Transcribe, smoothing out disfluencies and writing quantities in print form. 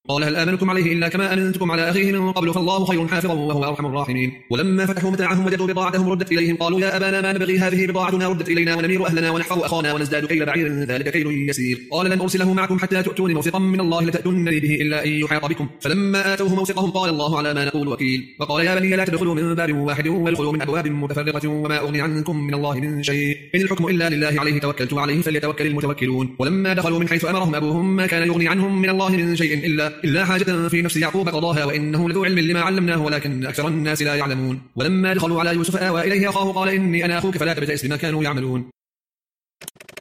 قال هل آمنكم عليه إلا كما أمنتكم على أخيه من قبل فالله خير حافظا وهو أرحم الراحمين. ولما فتحوا متاعهم وجدوا بضاعتهم ردت إليهم قالوا يا أبانا ما نبغي هذه بضاعتنا ردت إلينا ونمير أهلنا ونحفظ أخانا ونزداد كيل بعير ذلك كيل يسير. قال لن أرسله معكم حتى تؤتون موثقا من الله لتأتونني به إلا أن يحاط بكم. فلما آتوه موثقهم قال الله على ما نقول وكيل. وقال يا بني لا تدخلوا من باب واحد وادخلوا من أبواب متفرقة وما أغني عنكم من الله من شيء إن الحكم إلا لله عليه توكلت عليه فليتوكل المتوكلون. ولما دخلوا من حيث أمرهم أبوهم ما كان يغني عنهم من الله من شيء إلا حاجة في نفس يعقوب قضاها وإنه لذو علم لما علمناه ولكن أكثر الناس لا يعلمون. ولما دخلوا على يوسف آوى إليه أخاه قال إني أنا أخوك فلا تبتئس بما كانوا يعملون.